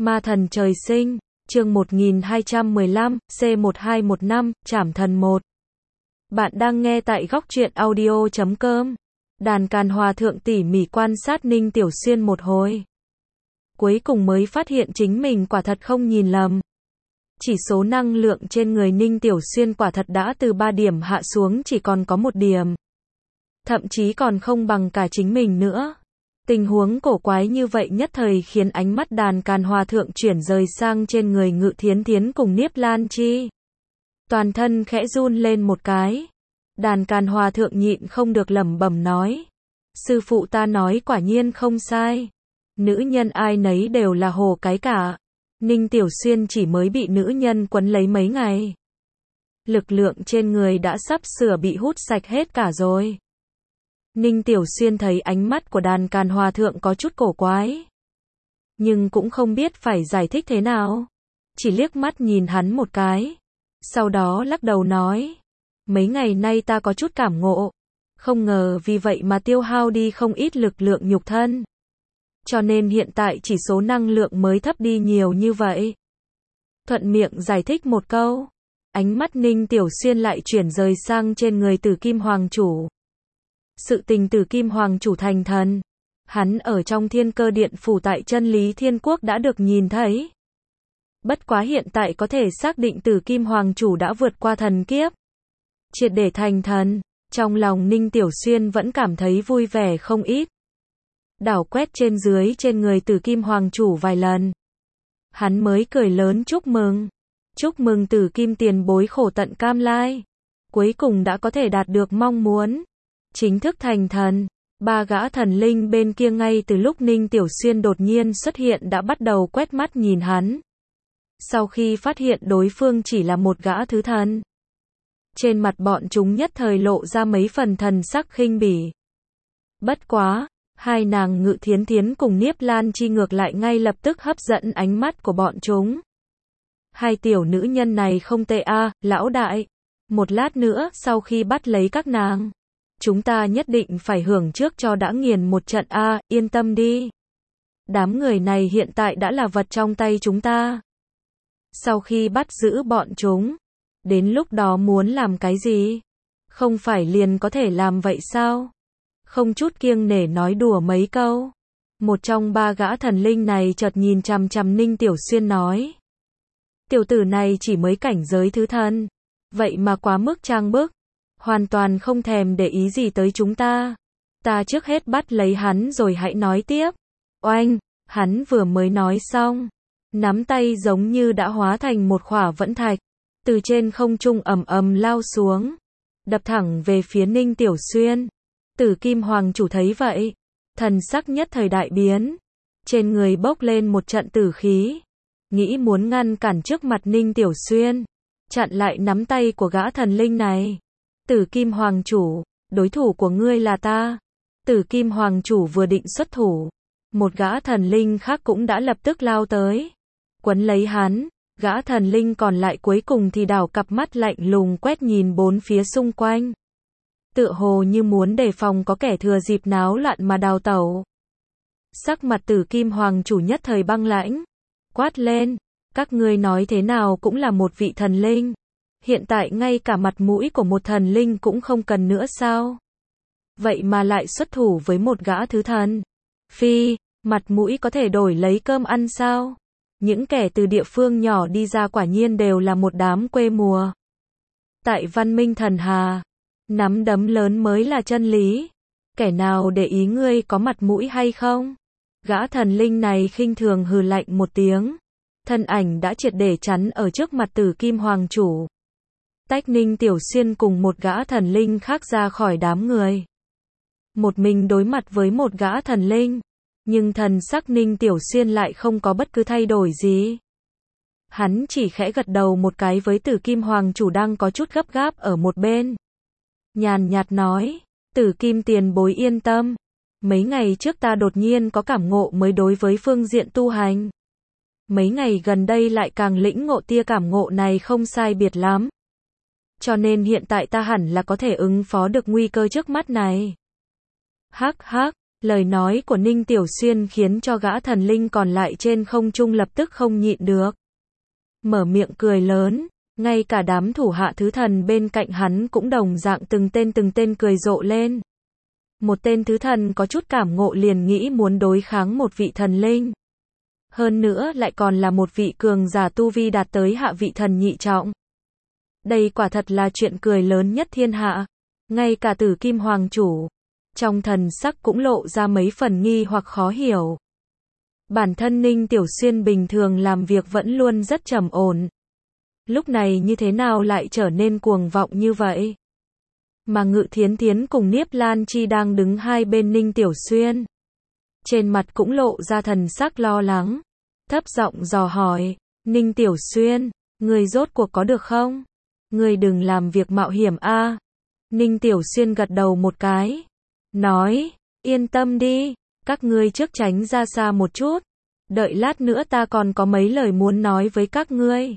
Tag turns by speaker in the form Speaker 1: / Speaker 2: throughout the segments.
Speaker 1: Ma thần trời sinh, chương 1215, C1215, Trảm thần 1. Bạn đang nghe tại góc truyện audio.com. Đàn Càn Hòa Thượng tỉ mỉ quan sát Ninh Tiểu Xuyên một hồi. Cuối cùng mới phát hiện chính mình quả thật không nhìn lầm. Chỉ số năng lượng trên người Ninh Tiểu Xuyên quả thật đã từ 3 điểm hạ xuống chỉ còn có 1 điểm. Thậm chí còn không bằng cả chính mình nữa. Tình huống cổ quái như vậy nhất thời khiến ánh mắt Đàn Càn Hòa Thượng chuyển rời sang trên người Ngự Thiến Thiến cùng Niếp Lan Chi. Toàn thân khẽ run lên một cái. Đàn Càn Hòa Thượng nhịn không được lẩm bẩm nói. Sư phụ ta nói quả nhiên không sai. Nữ nhân ai nấy đều là hồ cái cả. Ninh Tiểu Xuyên chỉ mới bị nữ nhân quấn lấy mấy ngày. Lực lượng trên người đã sắp sửa bị hút sạch hết cả rồi. Ninh Tiểu Xuyên thấy ánh mắt của Đàn Càn Hòa Thượng có chút cổ quái. Nhưng cũng không biết phải giải thích thế nào. Chỉ liếc mắt nhìn hắn một cái. Sau đó lắc đầu nói. Mấy ngày nay ta có chút cảm ngộ. Không ngờ vì vậy mà tiêu hao đi không ít lực lượng nhục thân. Cho nên hiện tại chỉ số năng lượng mới thấp đi nhiều như vậy. Thuận miệng giải thích một câu. Ánh mắt Ninh Tiểu Xuyên lại chuyển rời sang trên người Tử Kim Hoàng Chủ. Sự tình Tử Kim Hoàng Chủ thành thần. Hắn ở trong Thiên Cơ Điện phủ tại Chân Lý Thiên Quốc đã được nhìn thấy. Bất quá hiện tại có thể xác định Tử Kim Hoàng Chủ đã vượt qua thần kiếp. Triệt để thành thần. Trong lòng Ninh Tiểu Xuyên vẫn cảm thấy vui vẻ không ít. Đảo quét trên dưới trên người Tử Kim Hoàng Chủ vài lần. Hắn mới cười lớn chúc mừng. Chúc mừng Tử Kim tiền bối khổ tận cam lai. Cuối cùng đã có thể đạt được mong muốn. Chính thức thành thần. 3 gã thần linh bên kia ngay từ lúc Ninh Tiểu Xuyên đột nhiên xuất hiện đã bắt đầu quét mắt nhìn hắn. Sau khi phát hiện đối phương chỉ là một gã thứ thần. Trên mặt bọn chúng nhất thời lộ ra mấy phần thần sắc khinh bỉ. Bất quá, hai nàng Ngự Thiến Thiến cùng Niếp Lan Chi ngược lại ngay lập tức hấp dẫn ánh mắt của bọn chúng. Hai tiểu nữ nhân này không tệ a, lão đại. Một lát nữa sau khi bắt lấy các nàng, chúng ta nhất định phải hưởng trước cho đã nghiền một trận a, yên tâm đi. Đám người này hiện tại đã là vật trong tay chúng ta. Sau khi bắt giữ bọn chúng, đến lúc đó muốn làm cái gì? Không phải liền có thể làm vậy sao? Không chút kiêng nể nói đùa mấy câu. Một trong 3 gã thần linh này chợt nhìn chằm chằm Ninh Tiểu Xuyên nói. Tiểu tử này chỉ mới cảnh giới thứ thần. Vậy mà quá mức trang bức. Hoàn toàn không thèm để ý gì tới chúng ta. Ta trước hết bắt lấy hắn rồi hãy nói tiếp. Oanh, hắn vừa mới nói xong. Nắm tay giống như đã hóa thành một khỏa vẫn thạch. Từ trên không trung ầm ầm lao xuống. Đập thẳng về phía Ninh Tiểu Xuyên. Tử Kim Hoàng Chủ thấy vậy. Thần sắc nhất thời đại biến. Trên người bốc lên một trận tử khí. Nghĩ muốn ngăn cản trước mặt Ninh Tiểu Xuyên. Chặn lại nắm tay của gã thần linh này. Tử Kim Hoàng Chủ, đối thủ của ngươi là ta. Tử Kim Hoàng Chủ vừa định xuất thủ. Một gã thần linh khác cũng đã lập tức lao tới. Quấn lấy hắn. Gã thần linh còn lại cuối cùng thì đảo cặp mắt lạnh lùng quét nhìn bốn phía xung quanh. Tựa hồ như muốn đề phòng có kẻ thừa dịp náo loạn mà đào tẩu. Sắc mặt Tử Kim Hoàng Chủ nhất thời băng lãnh. Quát lên, các ngươi nói thế nào cũng là một vị thần linh. Hiện tại ngay cả mặt mũi của một thần linh cũng không cần nữa sao? Vậy mà lại xuất thủ với một gã thứ thần. Phi, mặt mũi có thể đổi lấy cơm ăn sao? Những kẻ từ địa phương nhỏ đi ra quả nhiên đều là một đám quê mùa. Tại văn minh thần hà, nắm đấm lớn mới là chân lý. Kẻ nào để ý ngươi có mặt mũi hay không? Gã thần linh này khinh thường hừ lạnh một tiếng. Thân ảnh đã triệt để chắn ở trước mặt Tử Kim Hoàng Chủ. Tách Ninh Tiểu Xuyên cùng một gã thần linh khác ra khỏi đám người. Một mình đối mặt với một gã thần linh. Nhưng thần sắc Ninh Tiểu Xuyên lại không có bất cứ thay đổi gì. Hắn chỉ khẽ gật đầu một cái với Tử Kim Hoàng Chủ đang có chút gấp gáp ở một bên. Nhàn nhạt nói, Tử Kim tiền bối yên tâm. Mấy ngày trước ta đột nhiên có cảm ngộ mới đối với phương diện tu hành. Mấy ngày gần đây lại càng lĩnh ngộ tia cảm ngộ này không sai biệt lắm. Cho nên hiện tại ta hẳn là có thể ứng phó được nguy cơ trước mắt này. Hắc hắc, Lời nói của Ninh Tiểu Xuyên khiến cho gã thần linh còn lại trên không trung lập tức không nhịn được. Mở miệng cười lớn, ngay cả đám thủ hạ thứ thần bên cạnh hắn cũng đồng dạng từng tên cười rộ lên. Một tên thứ thần có chút cảm ngộ liền nghĩ muốn đối kháng một vị thần linh. Hơn nữa lại còn là một vị cường giả tu vi đạt tới hạ vị thần nhị trọng. Đây quả thật là chuyện cười lớn nhất thiên hạ. Ngay cả Tử Kim Hoàng chủ, trong thần sắc cũng lộ ra mấy phần nghi hoặc khó hiểu. Bản thân Ninh Tiểu Xuyên bình thường làm việc vẫn luôn rất trầm ổn. Lúc này như thế nào lại trở nên cuồng vọng như vậy? Mà Ngự Thiến Thiến cùng Niếp Lan Chi đang đứng hai bên Ninh Tiểu Xuyên. Trên mặt cũng lộ ra thần sắc lo lắng. Thấp giọng dò hỏi, Ninh Tiểu Xuyên, người rốt cuộc có được không? Người đừng làm việc mạo hiểm a. Ninh Tiểu Xuyên gật đầu một cái. Nói, yên tâm đi, các ngươi trước tránh ra xa một chút. Đợi lát nữa ta còn có mấy lời muốn nói với các ngươi.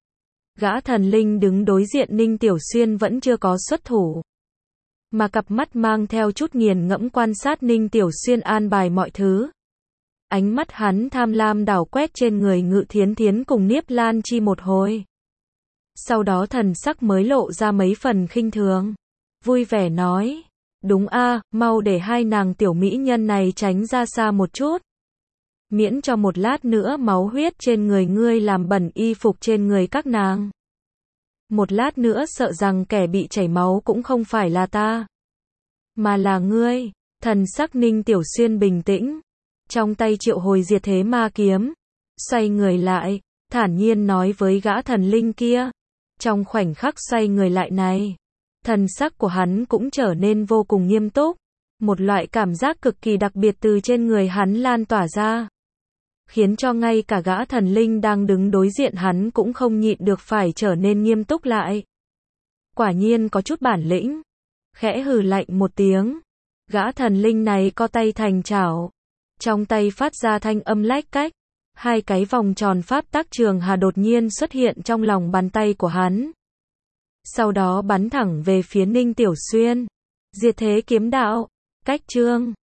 Speaker 1: Gã thần linh đứng đối diện Ninh Tiểu Xuyên vẫn chưa có xuất thủ. Mà cặp mắt mang theo chút nghiền ngẫm quan sát Ninh Tiểu Xuyên an bài mọi thứ. Ánh mắt hắn tham lam đảo quét trên người Ngự Thiến Thiến cùng Niếp Lan Chi một hồi. Sau đó thần sắc mới lộ ra mấy phần khinh thường. Vui vẻ nói, đúng a, mau để hai nàng tiểu mỹ nhân này tránh ra xa một chút. Miễn cho một lát nữa máu huyết trên người ngươi làm bẩn y phục trên người các nàng. Một lát nữa sợ rằng kẻ bị chảy máu cũng không phải là ta, mà là ngươi. Thần sắc Ninh Tiểu Xuyên bình tĩnh, trong tay triệu hồi diệt thế ma kiếm, xoay người lại, thản nhiên nói với gã thần linh kia. Trong khoảnh khắc xoay người lại này, thần sắc của hắn cũng trở nên vô cùng nghiêm túc. Một loại cảm giác cực kỳ đặc biệt từ trên người hắn lan tỏa ra, khiến cho ngay cả gã thần linh đang đứng đối diện hắn cũng không nhịn được phải trở nên nghiêm túc lại. Quả nhiên có chút bản lĩnh. Khẽ hừ lạnh một tiếng, gã thần linh này co tay thành chảo, trong tay phát ra thanh âm lách cách. Hai cái vòng tròn pháp tắc trường hà đột nhiên xuất hiện trong lòng bàn tay của hắn. Sau đó bắn thẳng về phía Ninh Tiểu Xuyên. Diệt thế kiếm đạo, cách chương